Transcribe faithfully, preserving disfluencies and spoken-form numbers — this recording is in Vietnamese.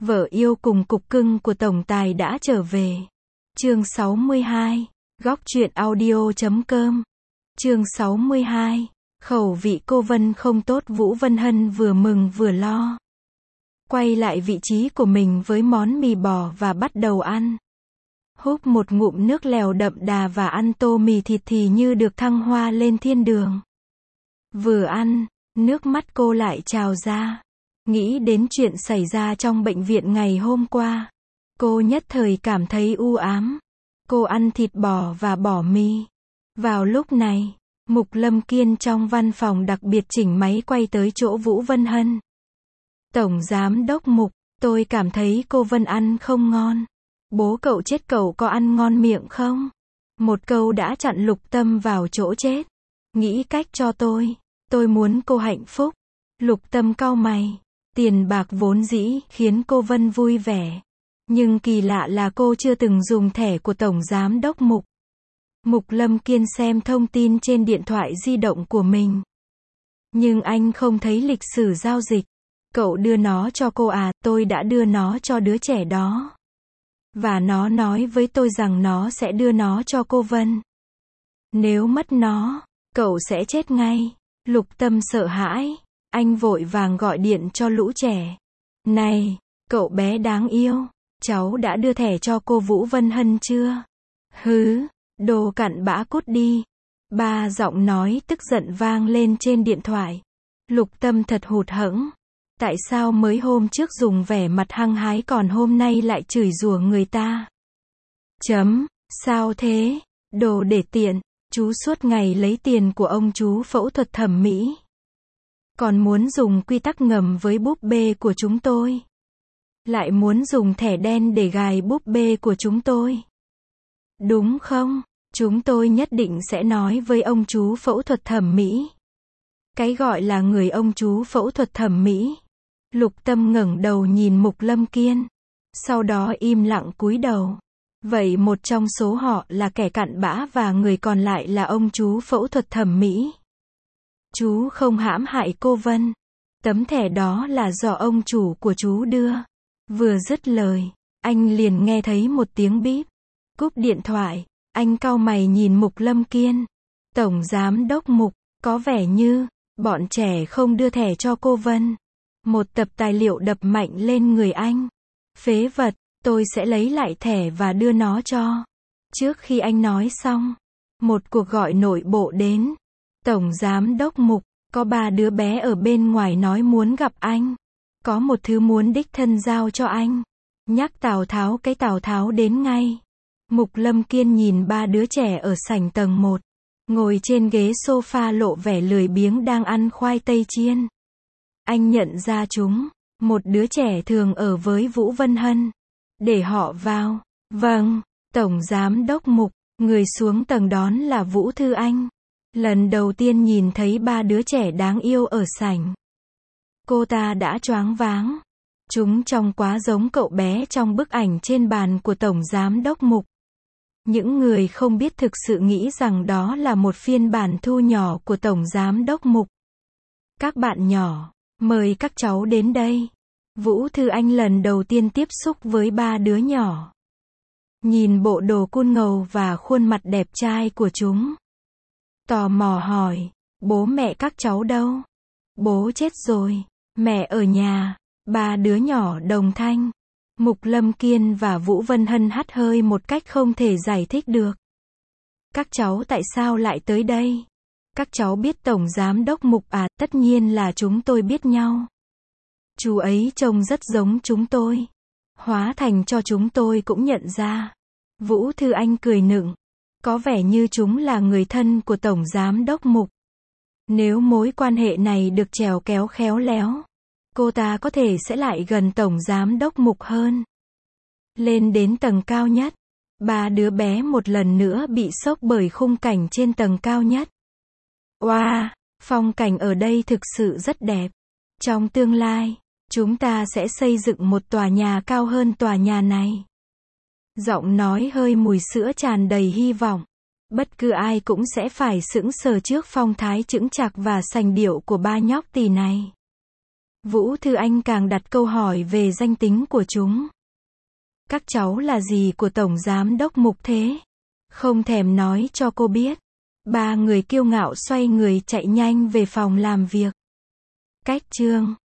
Vợ yêu cùng cục cưng của tổng tài đã trở về. Chương sáu mươi hai. Góc truyện audio chấm com. Chương sáu mươi hai. Khẩu vị cô Vân không tốt. Vũ Vân Hân vừa mừng vừa lo. Quay lại vị trí của mình với món mì bò và bắt đầu ăn. Húp một ngụm nước lèo đậm đà và ăn tô mì thịt thì như được thăng hoa lên thiên đường. Vừa ăn, nước mắt cô lại trào ra. Nghĩ đến chuyện xảy ra trong bệnh viện ngày hôm qua. Cô nhất thời cảm thấy u ám. Cô ăn thịt bò và bỏ mì. Vào lúc này, Mục Lâm Kiên trong văn phòng đặc biệt chỉnh máy quay tới chỗ Vũ Vân Hân. Tổng Giám đốc Mục, tôi cảm thấy cô Vân ăn không ngon. Bố cậu chết, cậu có ăn ngon miệng không? Một câu đã chặn Lục Tâm vào chỗ chết. Nghĩ cách cho tôi. Tôi muốn cô hạnh phúc. Lục Tâm cau mày. Tiền bạc vốn dĩ khiến cô Vân vui vẻ. Nhưng kỳ lạ là cô chưa từng dùng thẻ của Tổng Giám đốc Mục. Mục Lâm Kiên xem thông tin trên điện thoại di động của mình. Nhưng anh không thấy lịch sử giao dịch. Cậu đưa nó cho cô à? Tôi đã đưa nó cho đứa trẻ đó. Và nó nói với tôi rằng nó sẽ đưa nó cho cô Vân. Nếu mất nó, cậu sẽ chết ngay. Lục Tâm sợ hãi. Anh vội vàng gọi điện cho lũ trẻ. Này, cậu bé đáng yêu, cháu đã đưa thẻ cho cô Vũ Vân Hân chưa? Hứ, đồ cặn bã, cút đi. Ba giọng nói tức giận vang lên trên điện thoại. Lục Tâm thật hụt hẫng. Tại sao mới hôm trước dùng vẻ mặt hăng hái còn hôm nay lại chửi rủa người ta? Chấm, sao thế? Đồ để tiện, chú suốt ngày lấy tiền của ông chú phẫu thuật thẩm mỹ. Còn muốn dùng quy tắc ngầm với búp bê của chúng tôi. Lại muốn dùng thẻ đen để gài búp bê của chúng tôi. Đúng không? Chúng tôi nhất định sẽ nói với ông chú phẫu thuật thẩm mỹ. Cái gọi là người ông chú phẫu thuật thẩm mỹ. Lục Tâm ngẩng đầu nhìn Mục Lâm Kiên. Sau đó im lặng cúi đầu. Vậy một trong số họ là kẻ cặn bã và người còn lại là ông chú phẫu thuật thẩm mỹ. Chú không hãm hại cô Vân. Tấm thẻ đó là do ông chủ của chú đưa. Vừa dứt lời, anh liền nghe thấy một tiếng bíp. Cúp điện thoại, anh cau mày nhìn Mục Lâm Kiên. Tổng Giám đốc Mục, có vẻ như bọn trẻ không đưa thẻ cho cô Vân. Một tập tài liệu đập mạnh lên người anh. Phế vật, tôi sẽ lấy lại thẻ và đưa nó cho. Trước khi anh nói xong, một cuộc gọi nội bộ đến. Tổng Giám đốc Mục, có ba đứa bé ở bên ngoài nói muốn gặp anh. Có một thứ muốn đích thân giao cho anh. Nhắc Tào Tháo cái Tào Tháo đến ngay. Mục Lâm Kiên nhìn ba đứa trẻ ở sảnh tầng một. Ngồi trên ghế sofa lộ vẻ lười biếng đang ăn khoai tây chiên. Anh nhận ra chúng. Một đứa trẻ thường ở với Vũ Vân Hân. Để họ vào. Vâng, Tổng Giám đốc Mục. Người xuống tầng đón là Vũ Thư Anh. Lần đầu tiên nhìn thấy ba đứa trẻ đáng yêu ở sảnh. Cô ta đã choáng váng. Chúng trông quá giống cậu bé trong bức ảnh trên bàn của Tổng Giám đốc Mục. Những người không biết thực sự nghĩ rằng đó là một phiên bản thu nhỏ của Tổng Giám đốc Mục. Các bạn nhỏ, mời các cháu đến đây. Vũ Thư Anh lần đầu tiên tiếp xúc với ba đứa nhỏ. Nhìn bộ đồ cool ngầu và khuôn mặt đẹp trai của chúng. Tò mò hỏi, bố mẹ các cháu đâu? Bố chết rồi, mẹ ở nhà. Ba đứa nhỏ đồng thanh. Mục Lâm Kiên và Vũ Vân Hân hắt hơi một cách không thể giải thích được. Các cháu tại sao lại tới đây? Các cháu biết Tổng Giám đốc Mục à? Tất nhiên là chúng tôi biết nhau. Chú ấy trông rất giống chúng tôi. Hóa thành cho chúng tôi cũng nhận ra. Vũ Thư Anh cười nựng. Có vẻ như chúng là người thân của Tổng Giám đốc Mục. Nếu mối quan hệ này được chèo kéo khéo léo, cô ta có thể sẽ lại gần Tổng Giám đốc Mục hơn. Lên đến tầng cao nhất, ba đứa bé một lần nữa bị sốc bởi khung cảnh trên tầng cao nhất. Wow, phong cảnh ở đây thực sự rất đẹp. Trong tương lai, chúng ta sẽ xây dựng một tòa nhà cao hơn tòa nhà này. Giọng nói hơi mùi sữa tràn đầy hy vọng. Bất cứ ai cũng sẽ phải sững sờ trước phong thái chững chạc và sành điệu của ba nhóc tỳ này. Vũ Thư Anh càng đặt câu hỏi về danh tính của chúng. Các cháu là gì của Tổng Giám đốc Mục thế? Không thèm nói cho cô biết. Ba người kiêu ngạo xoay người chạy nhanh về phòng làm việc. Cách chương